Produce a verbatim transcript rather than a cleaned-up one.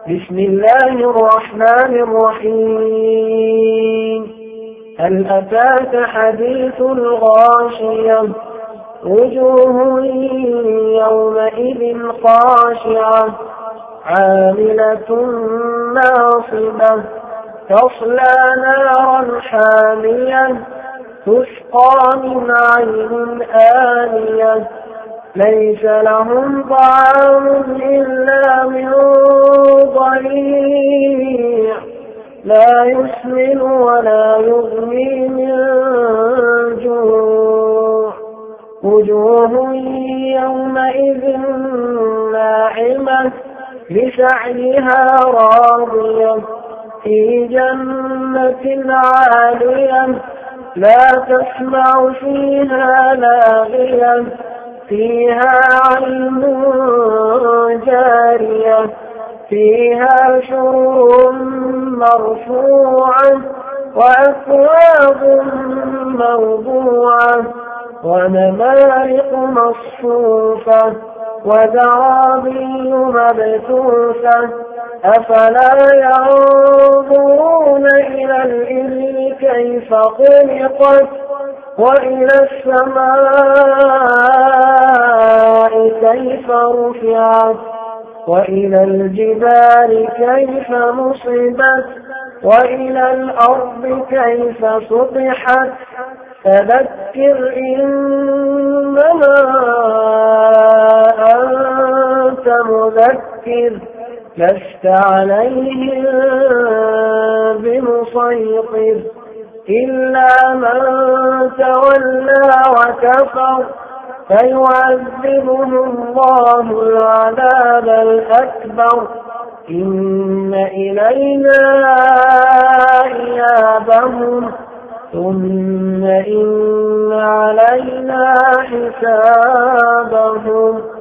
بسم الله الرحمن الرحيم. هل أتاك حديث الغاشية؟ وجوه يومئذ خاشعة عاملة ناصبة تصلى نارا حامية تسقى من عين آنية ليس لهم طعام إلا من ضريع لا يسمن ولا يغني من جوع وجوه يومئذ ناعمة لسعيها راضية في جنة عالية لا تسمع فيها لاغية فيها عين جارية فيها شرور مرفوعة وأكواب موضوعة ونمارق مصفوفة وزرابي مبثوثة أفلا ينظرون إلى الإبل كيف خلقت وإلى السماء كيف رفعت وإلى الجبال كيف نصبت وإلى الأرض كيف سطحت فذكر إنما أنت مذكر لست عليهم بمسيطر إلا من تولى وكفر فيعذبه الله العذاب الأكبر إن إلينا إيابهم ثم إن علينا حسابهم